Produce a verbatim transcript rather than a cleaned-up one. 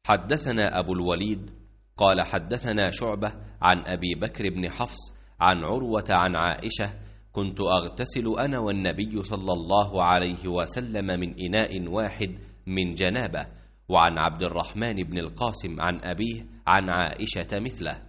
حدثنا أبو الوليد قال حدثنا شعبة عن أبي بكر بن حفص عن عروة عن عائشة: كنت أغتسل أنا والنبي صلى الله عليه وسلم من إناء واحد من جنابة. وعن عبد الرحمن بن القاسم عن أبيه عن عائشة مثله.